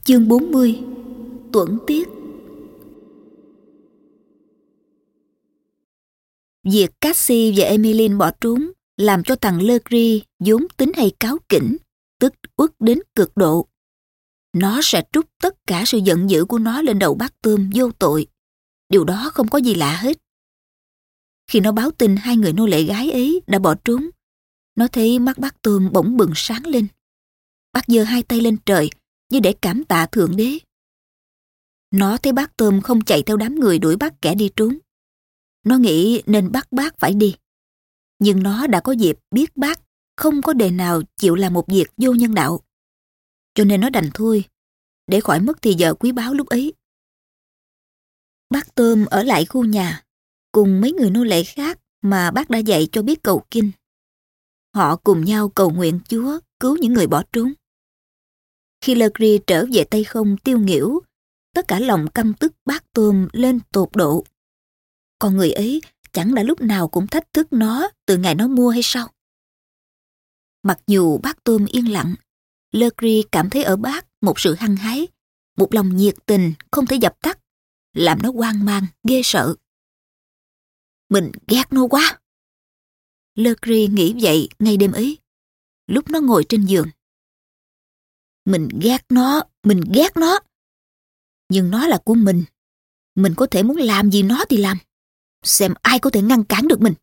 Chương 40. Tuẫn tiết. Việc Cassie và Emmeline bỏ trốn làm cho thằng Legree vốn tính hay cáu kỉnh, tức uất đến cực độ. Nó sẽ trút tất cả sự giận dữ của nó lên đầu bác Tôm vô tội. Điều đó không có gì lạ hết. Khi nó báo tin hai người nô lệ gái ấy đã bỏ trốn, nó thấy mắt bác Tôm bỗng bừng sáng lên. Bác giơ hai tay lên trời như để cảm tạ Thượng Đế. Nó thấy bác Tôm không chạy theo đám người đuổi bắt kẻ đi trốn. Nó nghĩ nên bắt bác phải đi. Nhưng nó đã có dịp biết bác không có đề nào chịu làm một việc vô nhân đạo. Cho nên nó đành thôi, để khỏi mất thì giờ quý báu lúc ấy. Bác Tôm ở lại khu nhà, cùng mấy người nô lệ khác mà bác đã dạy cho biết cầu kinh. Họ cùng nhau cầu nguyện Chúa cứu những người bỏ trốn. Khi Legree trở về tay không tiêu nghỉu, tất cả lòng căm tức bác Tôm lên tột độ. Con người ấy chẳng đã lúc nào cũng thách thức nó từ ngày nó mua hay sao? Mặc dù bác Tôm yên lặng, Legree cảm thấy ở bác một sự hăng hái, một lòng nhiệt tình không thể dập tắt, làm nó hoang mang, ghê sợ. Mình ghét nó quá. Legree nghĩ vậy ngay đêm ấy, lúc nó ngồi trên giường. Mình ghét nó. Nhưng nó là của mình có thể muốn làm gì nó thì làm. Xem ai có thể ngăn cản được mình.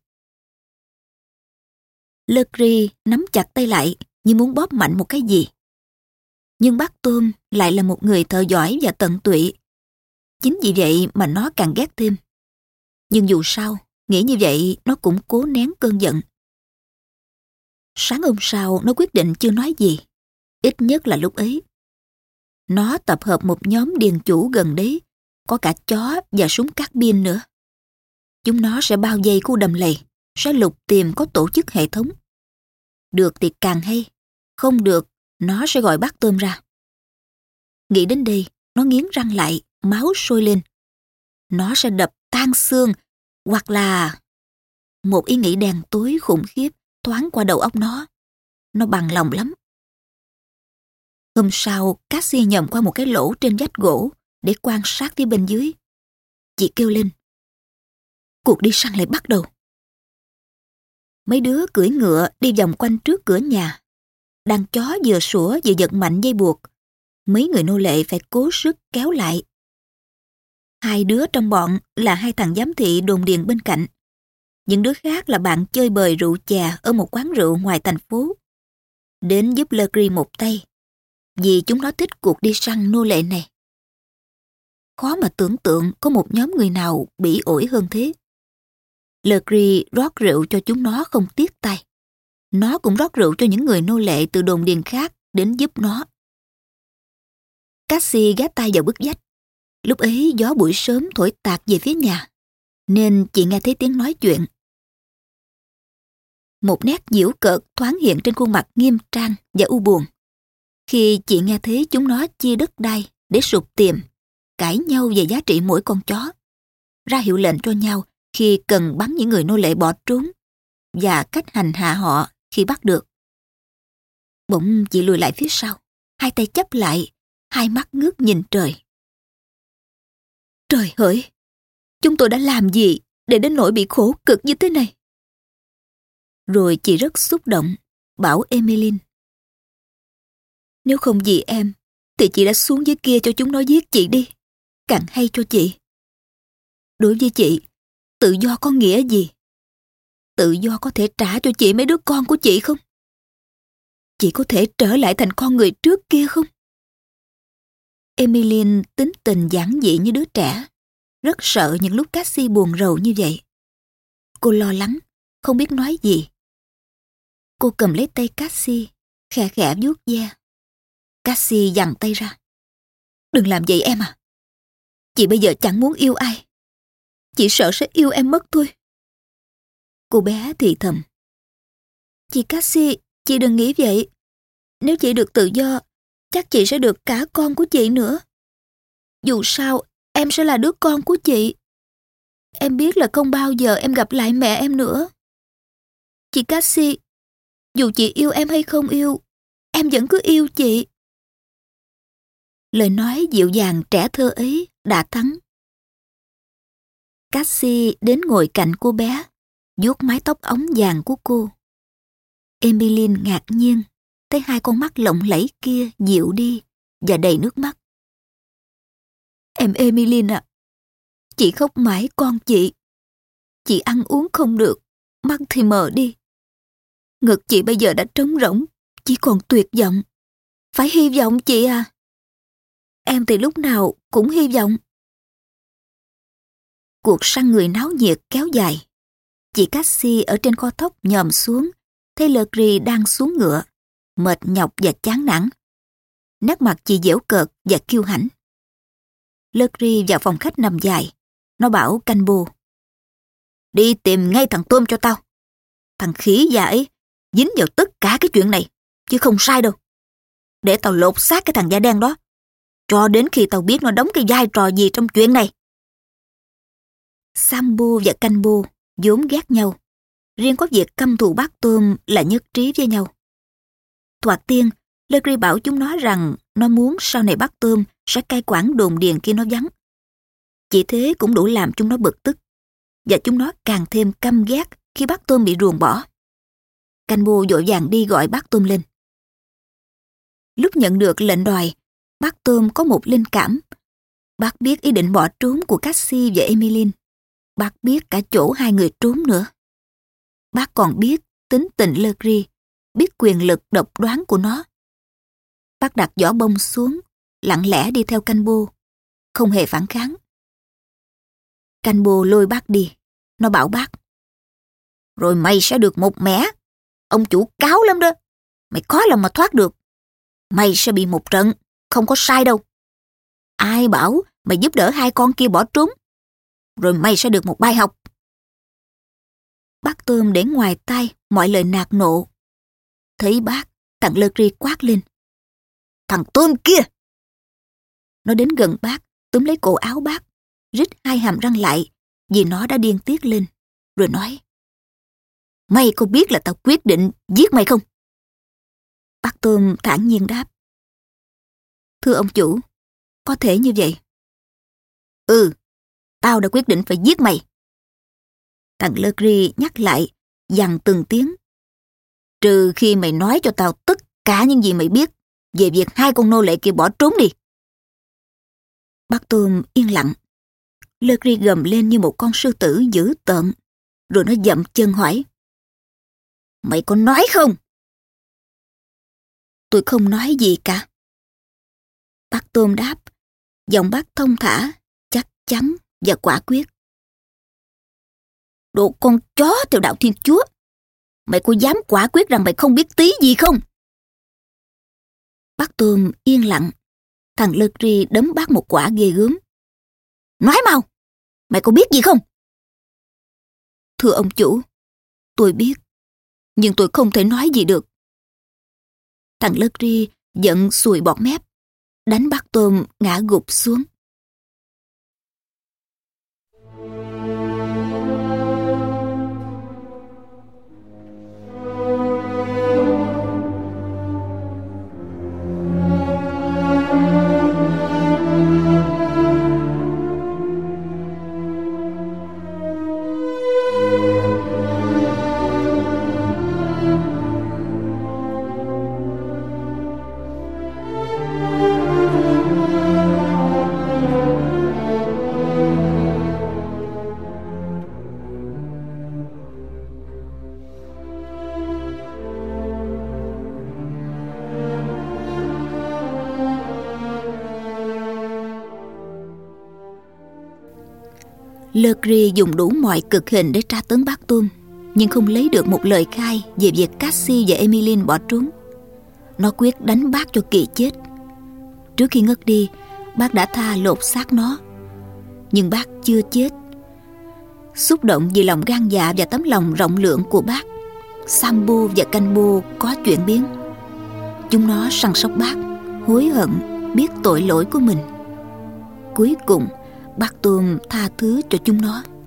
Legree nắm chặt tay lại như muốn bóp mạnh một cái gì. Nhưng bác Tôm lại là một người thợ giỏi và tận tụy. Chính vì vậy mà nó càng ghét thêm. Nhưng dù sao, nghĩ như vậy nó cũng cố nén cơn giận. Sáng hôm sau nó quyết định chưa nói gì. Ít nhất là lúc ấy. Nó tập hợp một nhóm điền chủ gần đấy, có cả chó và súng cát pin nữa. Chúng nó sẽ bao vây khu đầm lầy, sẽ lục tìm có tổ chức hệ thống. Được thì càng hay, không được, nó sẽ gọi bác Tôm ra. Nghĩ đến đây, nó nghiến răng lại, máu sôi lên. Nó sẽ đập tan xương, hoặc là... Một ý nghĩ đen tối khủng khiếp thoáng qua đầu óc nó. Nó bằng lòng lắm. Hôm sau, Cassie nhòm qua một cái lỗ trên vách gỗ để quan sát phía bên dưới. Chị kêu lên. Cuộc đi săn lại bắt đầu. Mấy đứa cưỡi ngựa đi vòng quanh trước cửa nhà. Đàn chó vừa sủa vừa giật mạnh dây buộc. Mấy người nô lệ phải cố sức kéo lại. Hai đứa trong bọn là hai thằng giám thị đồn điền bên cạnh. Những đứa khác là bạn chơi bời rượu chè ở một quán rượu ngoài thành phố. Đến giúp Legree một tay, vì chúng nó thích cuộc đi săn nô lệ này. Khó mà tưởng tượng có một nhóm người nào bỉ ổi hơn thế. Legree rót rượu cho chúng nó không tiếc tay. Nó cũng rót rượu cho những người nô lệ từ đồn điền khác đến giúp nó. Cassie ghé tay vào bức vách. Lúc ấy gió buổi sớm thổi tạt về phía nhà, nên chị nghe thấy tiếng nói chuyện. Một nét giễu cợt thoáng hiện trên khuôn mặt nghiêm trang và u buồn khi chị nghe thấy chúng nó chia đất đai để sụp tìm, cãi nhau về giá trị mỗi con chó, ra hiệu lệnh cho nhau khi cần bắn những người nô lệ bỏ trốn và cách hành hạ họ khi bắt được. Bỗng chị lùi lại phía sau, hai tay chắp lại, hai mắt ngước nhìn trời. Trời hỡi, chúng tôi đã làm gì để đến nỗi bị khổ cực như thế này? Rồi chị rất xúc động, bảo Emmeline. Nếu không vì em, thì chị đã xuống dưới kia cho chúng nó giết chị đi. Càng hay cho chị. Đối với chị, tự do có nghĩa gì? Tự do có thể trả cho chị mấy đứa con của chị không? Chị có thể trở lại thành con người trước kia không? Emmeline tính tình giản dị như đứa trẻ, rất sợ những lúc Cassie buồn rầu như vậy. Cô lo lắng, không biết nói gì. Cô cầm lấy tay Cassie, khẽ khẽ vuốt ve. Cassie giằng tay ra. Đừng làm vậy em à. Chị bây giờ chẳng muốn yêu ai. Chị sợ sẽ yêu em mất thôi. Cô bé thì thầm. Chị Cassie, chị đừng nghĩ vậy. Nếu chị được tự do, chắc chị sẽ được cả con của chị nữa. Dù sao, em sẽ là đứa con của chị. Em biết là không bao giờ em gặp lại mẹ em nữa. Chị Cassie, dù chị yêu em hay không yêu, em vẫn cứ yêu chị. Lời nói dịu dàng trẻ thơ ấy đã thắng. Cassie đến ngồi cạnh cô bé, vuốt mái tóc óng vàng của cô. Emmeline ngạc nhiên thấy hai con mắt lộng lẫy kia dịu đi và đầy nước mắt. Em Emmeline à, chị khóc mãi con chị. Chị ăn uống không được, mắt thì mờ đi. Ngực chị bây giờ đã trống rỗng, chỉ còn tuyệt vọng. Phải hy vọng chị à. Em thì lúc nào cũng hy vọng. Cuộc săn người náo nhiệt kéo dài. Chị Cassie ở trên kho thóc nhòm xuống, thấy Legree đang xuống ngựa, mệt nhọc và chán nản. Nét mặt chị giễu cợt và kiêu hãnh. Legree vào phòng khách nằm dài. Nó bảo Campbell: đi tìm ngay thằng Tôm cho tao. Thằng khỉ già ấy dính vào tất cả cái chuyện này, chứ không sai đâu. Để tao lột xác cái thằng da đen đó, cho đến khi tao biết nó đóng cái vai trò gì trong chuyện này. Sambo và Campbell vốn ghét nhau, riêng có việc căm thù bác Tôm là nhất trí với nhau. Thoạt tiên, Legree bảo chúng nó rằng nó muốn sau này bác Tôm sẽ cai quản đồn điền khi nó vắng. Chỉ thế cũng đủ làm chúng nó bực tức, và chúng nó càng thêm căm ghét khi bác Tôm bị ruồng bỏ. Campbell vội vàng đi gọi bác Tôm lên. Lúc nhận được lệnh đòi, bác Tôm có một linh cảm. Bác biết ý định bỏ trốn của Cassie và Emmeline. Bác biết cả chỗ hai người trốn nữa. Bác còn biết tính tình Legree, biết quyền lực độc đoán của nó. Bác đặt vỏ bông xuống, lặng lẽ đi theo Campbell, không hề phản kháng. Campbell lôi bác đi. Nó bảo bác: rồi mày sẽ được một mẻ. Ông chủ cáo lắm đó. Mày khó lòng mà thoát được. Mày sẽ bị một trận, không có sai đâu. Ai bảo mày giúp đỡ hai con kia bỏ trốn. Rồi mày sẽ được một bài học. Bác Tôm để ngoài tai mọi lời nạt nộ. Thấy bác, thằng Legree quát lên: thằng Tôm kia! Nó đến gần bác, túm lấy cổ áo bác, rít hai hàm răng lại vì nó đã điên tiết lên, rồi nói: mày có biết là tao quyết định giết mày không? Bác Tôm thản nhiên đáp: thưa ông chủ, có thể như vậy. Ừ, tao đã quyết định phải giết mày. Thằng Legree nhắc lại, dằn từng tiếng: trừ khi mày nói cho tao tất cả những gì mày biết về việc hai con nô lệ kia bỏ trốn đi. Bác Tôm yên lặng. Legree gầm lên như một con sư tử dữ tợn, rồi nó dậm chân hỏi: mày có nói không? Tôi không nói gì cả. Bác Tôm đáp, giọng bác thông thả, chắc chắn và quả quyết. Đồ con chó theo đạo Thiên Chúa! Mày có dám quả quyết rằng mày không biết tí gì không? Bác Tôm yên lặng. Thằng Legree đấm bác một quả ghê gớm. Nói mau! Mày có biết gì không? Thưa ông chủ, tôi biết, nhưng tôi không thể nói gì được. Thằng Legree giận sùi bọt mép, đánh bác Tôm ngã gục xuống. Legree dùng đủ mọi cực hình để tra tấn bác Tôm, nhưng không lấy được một lời khai về việc Cassie và Emmeline bỏ trốn. Nó quyết đánh bác cho kỳ chết. Trước khi ngất đi, bác đã tha lột xác nó. Nhưng bác chưa chết. Xúc động vì lòng gan dạ và tấm lòng rộng lượng của bác, Sambo và Campbell có chuyển biến. Chúng nó săn sóc bác, hối hận, biết tội lỗi của mình. Cuối cùng, bác Tôm tha thứ cho chúng nó.